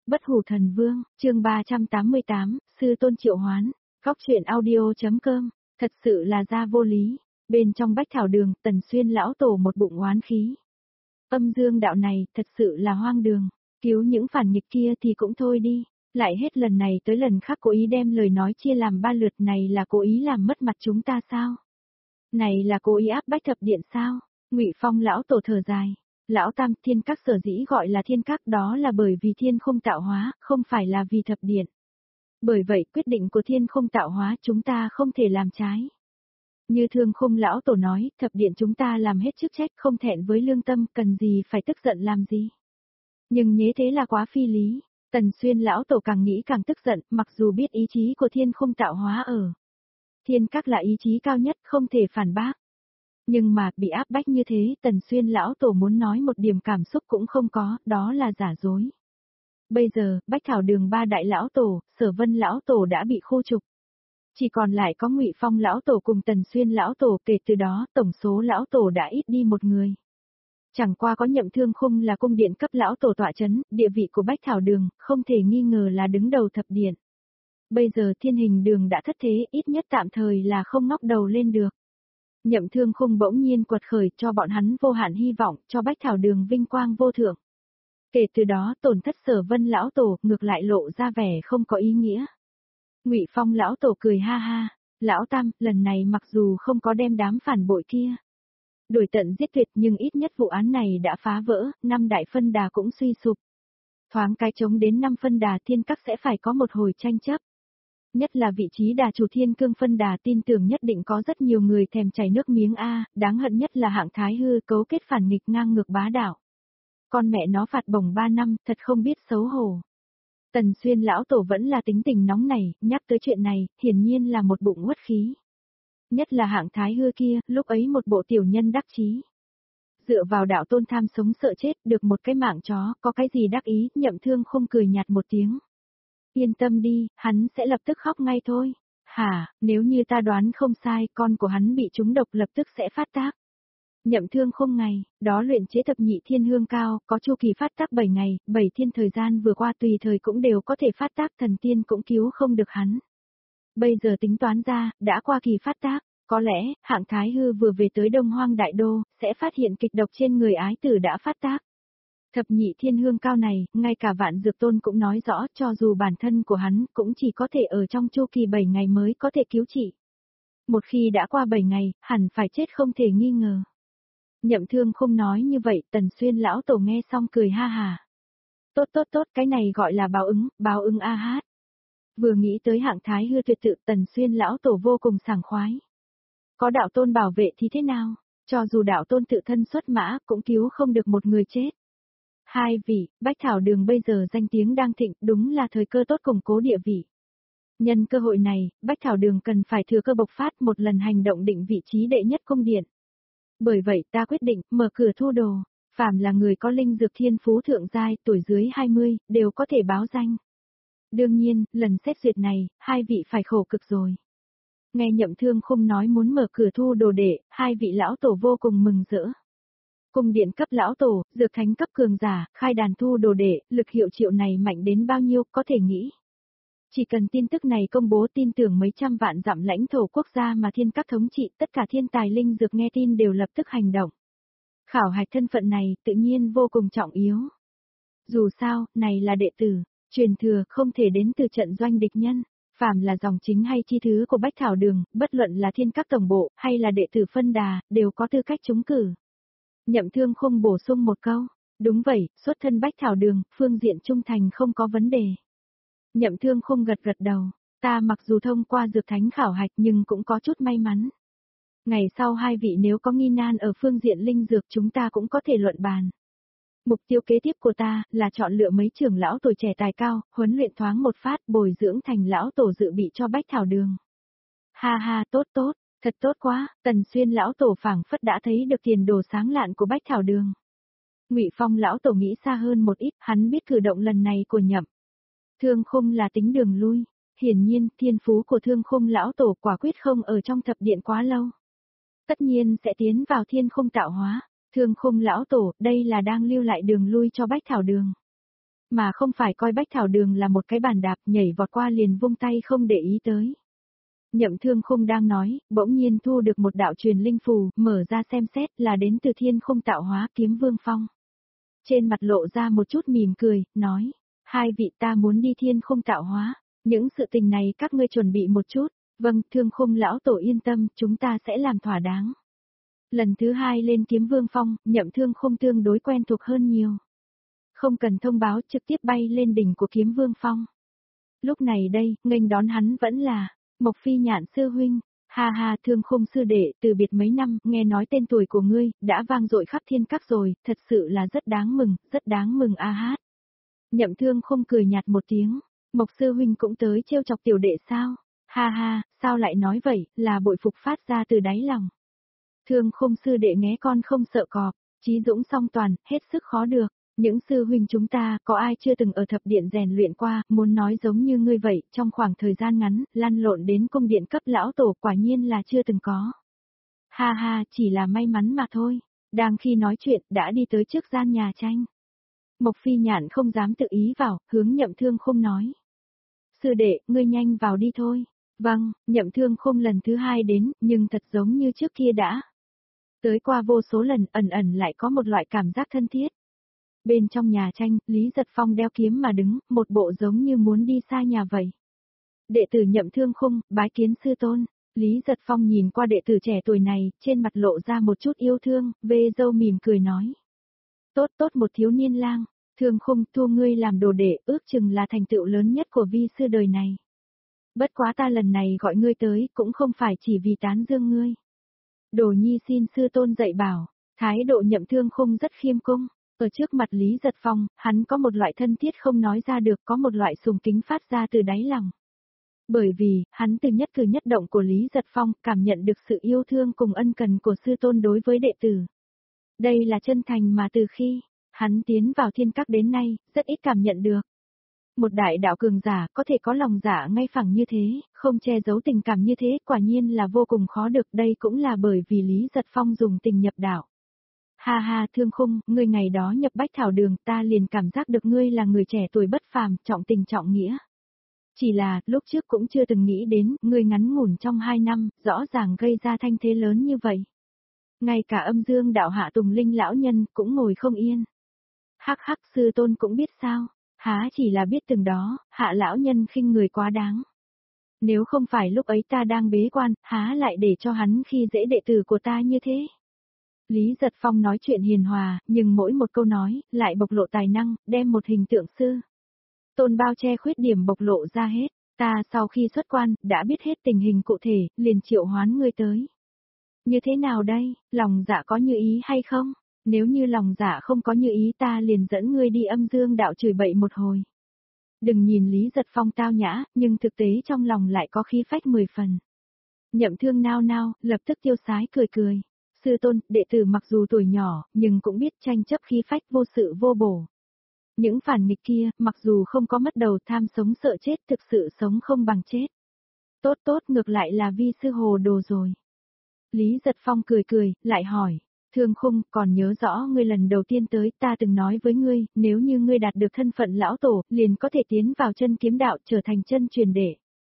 Bất hủ thần vương, chương 388, sư tôn triệu hoán, góc truyện audio.com, thật sự là ra vô lý. Bên trong bách thảo đường, Tần Xuyên lão tổ một bụng oán khí. Âm dương đạo này, thật sự là hoang đường, cứu những phản nghịch kia thì cũng thôi đi, lại hết lần này tới lần khác cố ý đem lời nói chia làm ba lượt, này là cố ý làm mất mặt chúng ta sao? Này là cố ý áp bách thập điện sao? Ngụy Phong lão tổ thở dài. Lão Tam, thiên các sở dĩ gọi là thiên các đó là bởi vì thiên không tạo hóa, không phải là vì thập điện. Bởi vậy quyết định của thiên không tạo hóa chúng ta không thể làm trái. Như Thương Khung lão tổ nói, thập điện chúng ta làm hết chức trách, không thẹn với lương tâm, cần gì phải tức giận làm gì. Nhưng nhế thế là quá phi lý. Tần Xuyên lão tổ càng nghĩ càng tức giận, mặc dù biết ý chí của thiên không tạo hóa ở thiên các là ý chí cao nhất, không thể phản bác. Nhưng mà, bị áp bách như thế, Tần Xuyên lão tổ muốn nói một điểm cảm xúc cũng không có, đó là giả dối. Bây giờ, bách thảo đường ba đại lão tổ, Sở Vân lão tổ đã bị khu trục. Chỉ còn lại có Ngụy Phong lão tổ cùng Tần Xuyên lão tổ, kể từ đó, tổng số lão tổ đã ít đi một người. Chẳng qua có Nhậm Thương Khung là cung điện cấp lão tổ tọa chấn, địa vị của bách thảo đường, không thể nghi ngờ là đứng đầu thập điện. Bây giờ thiên hình đường đã thất thế, ít nhất tạm thời là không ngóc đầu lên được. Nhậm Thương Khung bỗng nhiên quật khởi, cho bọn hắn vô hạn hy vọng, cho bách thảo đường vinh quang vô thượng. Kể từ đó tổn thất Sở Vân lão tổ, ngược lại lộ ra vẻ không có ý nghĩa. Ngụy Phong lão tổ cười ha ha, lão Tam, lần này mặc dù không có đem đám phản bội kia đuổi tận giết tuyệt, nhưng ít nhất vụ án này đã phá vỡ, 5 đại phân đà cũng suy sụp. Thoáng cái chống đến 5 phân đà, thiên các sẽ phải có một hồi tranh chấp. Nhất là vị trí đà chủ thiên cương phân đà, tin tưởng nhất định có rất nhiều người thèm chảy nước miếng a, đáng hận nhất là hạng Thái Hư cấu kết phản nghịch ngang ngược bá đạo. Con mẹ nó phạt bổng 3 năm, thật không biết xấu hổ. Tần Xuyên lão tổ vẫn là tính tình nóng nảy, nhắc tới chuyện này, hiển nhiên là một bụng uất khí. Nhất là hạng Thái Hư kia, lúc ấy một bộ tiểu nhân đắc chí. Dựa vào đạo tôn tham sống sợ chết, được một cái mạng chó, có cái gì đắc ý, Nhậm Thương Khung cười nhạt một tiếng. Yên tâm đi, hắn sẽ lập tức khóc ngay thôi. Hả, nếu như ta đoán không sai, con của hắn bị trúng độc lập tức sẽ phát tác. Nhậm Thương Khung ngày, đó luyện chế thập nhị thiên hương cao, có chu kỳ phát tác 7 ngày, 7 thiên thời gian vừa qua tùy thời cũng đều có thể phát tác, thần tiên cũng cứu không được hắn. Bây giờ tính toán ra, đã qua kỳ phát tác, có lẽ, hạng Thái Hư vừa về tới Đông Hoang Đại Đô, sẽ phát hiện kịch độc trên người ái tử đã phát tác. Thập nhị thiên hương cao này, ngay cả Vạn Dược Tôn cũng nói rõ, cho dù bản thân của hắn cũng chỉ có thể ở trong chu kỳ 7 ngày mới có thể cứu trị. Một khi đã qua 7 ngày, hẳn phải chết không thể nghi ngờ. Nhậm Thương không nói như vậy, Tần Xuyên lão tổ nghe xong cười ha hà. Tốt, cái này gọi là báo ứng a hát. Vừa nghĩ tới hạng Thái Hư tuyệt tự, Tần Xuyên lão tổ vô cùng sảng khoái. Có đạo tôn bảo vệ thì thế nào, cho dù đạo tôn tự thân xuất mã, cũng cứu không được một người chết. Hai vị, bách thảo đường bây giờ danh tiếng đang thịnh, đúng là thời cơ tốt củng cố địa vị. Nhân cơ hội này, bách thảo đường cần phải thừa cơ bộc phát, một lần hành động định vị trí đệ nhất cung điện. Bởi vậy ta quyết định, mở cửa thu đồ, phàm là người có linh dược thiên phú thượng giai, tuổi dưới 20, đều có thể báo danh. Đương nhiên, lần xét duyệt này, hai vị phải khổ cực rồi. Nghe Nhậm Thương Khung nói muốn mở cửa thu đồ đệ, hai vị lão tổ vô cùng mừng rỡ. Cung điện cấp lão tổ, dược thánh cấp cường giả, khai đàn thu đồ đệ, lực hiệu triệu này mạnh đến bao nhiêu, có thể nghĩ. Chỉ cần tin tức này công bố, tin tưởng mấy trăm vạn dặm lãnh thổ quốc gia mà thiên các thống trị, tất cả thiên tài linh dược nghe tin đều lập tức hành động. Khảo hạch thân phận này, tự nhiên vô cùng trọng yếu. Dù sao, này là đệ tử, truyền thừa, không thể đến từ trận doanh địch nhân. Phàm là dòng chính hay chi thứ của bách thảo đường, bất luận là thiên các tổng bộ, hay là đệ tử phân đà, đều có tư cách trúng cử. Nhậm Thương Khung bổ sung một câu, đúng vậy, xuất thân bách thảo đường, phương diện trung thành không có vấn đề. Nhậm Thương Khung gật đầu, ta mặc dù thông qua dược thánh khảo hạch nhưng cũng có chút may mắn. Ngày sau hai vị nếu có nghi nan ở phương diện linh dược chúng ta cũng có thể luận bàn. Mục tiêu kế tiếp của ta là chọn lựa mấy trưởng lão tuổi trẻ tài cao, huấn luyện thoáng một phát, bồi dưỡng thành lão tổ dự bị cho bách thảo đường. Ha ha, tốt, thật tốt quá, Tần Xuyên lão tổ phảng phất đã thấy được tiền đồ sáng lạn của bách thảo đường. Ngụy Phong lão tổ nghĩ xa hơn một ít, hắn biết cử động lần này của Nhậm Thương Khung là tính đường lui. Hiển nhiên, thiên phú của Thương Khung lão tổ quả quyết không ở trong thập điện quá lâu. Tất nhiên sẽ tiến vào thiên khung tạo hóa. Thương Khung lão tổ, đây là đang lưu lại đường lui cho bách thảo đường. mà không phải coi Bách Thảo Đường là một cái bàn đạp nhảy vọt qua liền vung tay không để ý tới. Nhậm Thương Khung đang nói, bỗng nhiên thu được một đạo truyền linh phù, mở ra xem xét là đến từ Thiên Khung tạo hóa Kiếm Vương Phong. Trên mặt lộ ra một chút mỉm cười, nói, hai vị ta muốn đi Thiên Khung tạo hóa, những sự tình này các ngươi chuẩn bị một chút, vâng, Thương Khung lão tổ yên tâm, chúng ta sẽ làm thỏa đáng. Lần thứ hai lên Kiếm Vương Phong, Nhậm Thương Khung tương đối quen thuộc hơn nhiều. Không cần thông báo trực tiếp bay lên đỉnh của Kiếm Vương Phong. Lúc này đây, nghênh đón hắn vẫn là Mộc Phi Nhạn sư huynh. Ha ha, Thương Khung sư đệ, từ biệt mấy năm, nghe nói tên tuổi của ngươi đã vang dội khắp thiên các rồi, thật sự là rất đáng mừng a hát. Nhậm Thương Khung cười nhạt một tiếng, Mộc sư huynh cũng tới trêu chọc tiểu đệ sao? Ha ha, sao lại nói vậy, là bội phục phát ra từ đáy lòng. Thương Khung sư đệ nghe con không sợ cọp, trí dũng song toàn, hết sức khó được. Những sư huynh chúng ta, có ai chưa từng ở thập điện rèn luyện qua, muốn nói giống như ngươi vậy, trong khoảng thời gian ngắn, lăn lộn đến cung điện cấp lão tổ quả nhiên là chưa từng có. Ha ha, chỉ là may mắn mà thôi. Đang khi nói chuyện, đã đi tới trước gian nhà tranh. Mộc Phi Nhạn không dám tự ý vào, hướng Nhậm Thương Khung nói. Sư đệ, ngươi nhanh vào đi thôi. Vâng, Nhậm Thương Khung lần thứ hai đến, nhưng thật giống như trước kia đã. Tới qua vô số lần, ẩn ẩn lại có một loại cảm giác thân thiết. Bên trong nhà tranh, Lý Giật Phong đeo kiếm mà đứng, một bộ giống như muốn đi xa nhà vậy. Đệ tử Nhậm Thương Khung, bái kiến sư tôn. Lý Giật Phong nhìn qua đệ tử trẻ tuổi này, trên mặt lộ ra một chút yêu thương, vê râu mỉm cười nói. Tốt tốt một thiếu niên lang, Thương Khung thu ngươi làm đồ đệ, ước chừng là thành tựu lớn nhất của vi sư đời này. Bất quá ta lần này gọi ngươi tới, cũng không phải chỉ vì tán dương ngươi. Đồ nhi xin sư tôn dạy bảo, thái độ Nhậm Thương Khung rất khiêm cung. Ở trước mặt Lý Giật Phong, hắn có một loại thân thiết không nói ra được, có một loại sùng kính phát ra từ đáy lòng. Bởi vì, hắn từ nhất cử nhất động của Lý Giật Phong, cảm nhận được sự yêu thương cùng ân cần của sư tôn đối với đệ tử. Đây là chân thành mà từ khi hắn tiến vào thiên các đến nay, rất ít cảm nhận được. Một đại đạo cường giả có thể có lòng dạ ngay phẳng như thế, không che giấu tình cảm như thế, quả nhiên là vô cùng khó được, đây cũng là bởi vì Lý Giật Phong dùng tình nhập đạo. Ha ha, Thương Khung, ngươi ngày đó nhập Bách Thảo Đường, ta liền cảm giác được ngươi là người trẻ tuổi bất phàm, trọng tình trọng nghĩa. Chỉ là, lúc trước cũng chưa từng nghĩ đến, ngươi ngắn ngủn trong 2 năm, rõ ràng gây ra thanh thế lớn như vậy. Ngay cả Âm Dương đạo hạ Tùng Linh lão nhân, cũng ngồi không yên. Hắc hắc, sư tôn cũng biết sao, há chỉ là biết từng đó, hạ lão nhân khinh người quá đáng. Nếu không phải lúc ấy ta đang bế quan, há lại để cho hắn khi dễ đệ tử của ta như thế. Lý Giật Phong nói chuyện hiền hòa, nhưng mỗi một câu nói, lại bộc lộ tài năng, đem một hình tượng sư tôn bao che khuyết điểm bộc lộ ra hết. Ta sau khi xuất quan, đã biết hết tình hình cụ thể, liền triệu hoán ngươi tới. Như thế nào đây, lòng dạ có như ý hay không? Nếu như lòng dạ không có như ý ta liền dẫn ngươi đi Âm Dương đạo chửi bậy một hồi. Đừng nhìn Lý Giật Phong tao nhã, nhưng thực tế trong lòng lại có khí phách 10 phần. Nhậm Thương nao nao, lập tức tiêu sái cười cười. Sư tôn, đệ tử mặc dù tuổi nhỏ, nhưng cũng biết tranh chấp khí phách vô sự vô bổ. Những phản nghịch kia, mặc dù không có mất đầu tham sống sợ chết, thực sự sống không bằng chết. Tốt tốt, ngược lại là vi sư hồ đồ rồi. Lý Giật Phong cười cười, lại hỏi. Thương Khung, còn nhớ rõ ngươi lần đầu tiên tới, ta từng nói với ngươi, nếu như ngươi đạt được thân phận lão tổ, liền có thể tiến vào chân kiếm đạo trở thành chân truyền đệ.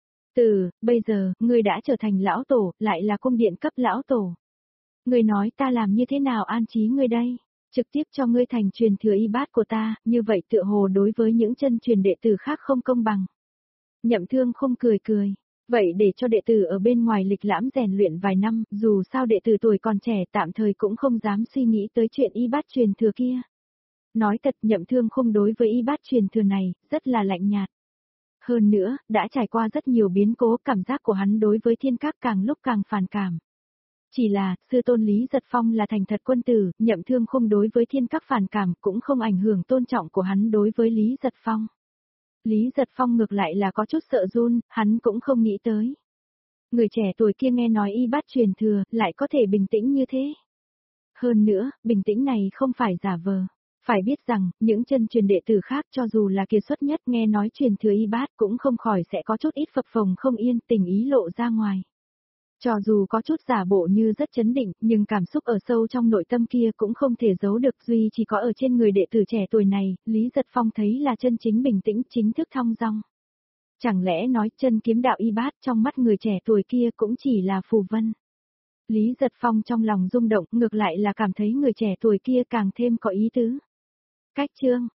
Bây giờ, ngươi đã trở thành lão tổ, lại là cung điện cấp lão tổ. Ngươi nói ta làm như thế nào an trí ngươi đây? Trực tiếp cho ngươi thành truyền thừa y bát của ta, như vậy tựa hồ đối với những chân truyền đệ tử khác không công bằng. Nhậm Thương không cười cười. Vậy để cho đệ tử ở bên ngoài lịch lãm rèn luyện vài năm, dù sao đệ tử tuổi còn trẻ tạm thời cũng không dám suy nghĩ tới chuyện y bát truyền thừa kia. Nói thật, Nhậm Thương không đối với y bát truyền thừa này, rất là lạnh nhạt. Hơn nữa, đã trải qua rất nhiều biến cố, cảm giác của hắn đối với thiên các càng lúc càng phản cảm. Chỉ là, sư tôn Lý Giật Phong là thành thật quân tử, Nhậm Thương không đối với thiên các phản cảm cũng không ảnh hưởng tôn trọng của hắn đối với Lý Giật Phong. Lý Giật Phong ngược lại là có chút sợ run, hắn cũng không nghĩ tới. Người trẻ tuổi kia nghe nói y bát truyền thừa, lại có thể bình tĩnh như thế. Hơn nữa, bình tĩnh này không phải giả vờ. Phải biết rằng, những chân truyền đệ tử khác cho dù là kiệt xuất nhất nghe nói truyền thừa y bát cũng không khỏi sẽ có chút ít phập phồng không yên, tình ý lộ ra ngoài. Cho dù có chút giả bộ như rất chấn định, nhưng cảm xúc ở sâu trong nội tâm kia cũng không thể giấu được, duy chỉ có ở trên người đệ tử trẻ tuổi này, Lý Giật Phong thấy là chân chính bình tĩnh, chính thức thong dong. Chẳng lẽ nói chân kiếm đạo y bát trong mắt người trẻ tuổi kia cũng chỉ là phù vân. Lý Giật Phong trong lòng rung động, ngược lại là cảm thấy người trẻ tuổi kia càng thêm có ý tứ. Cách chương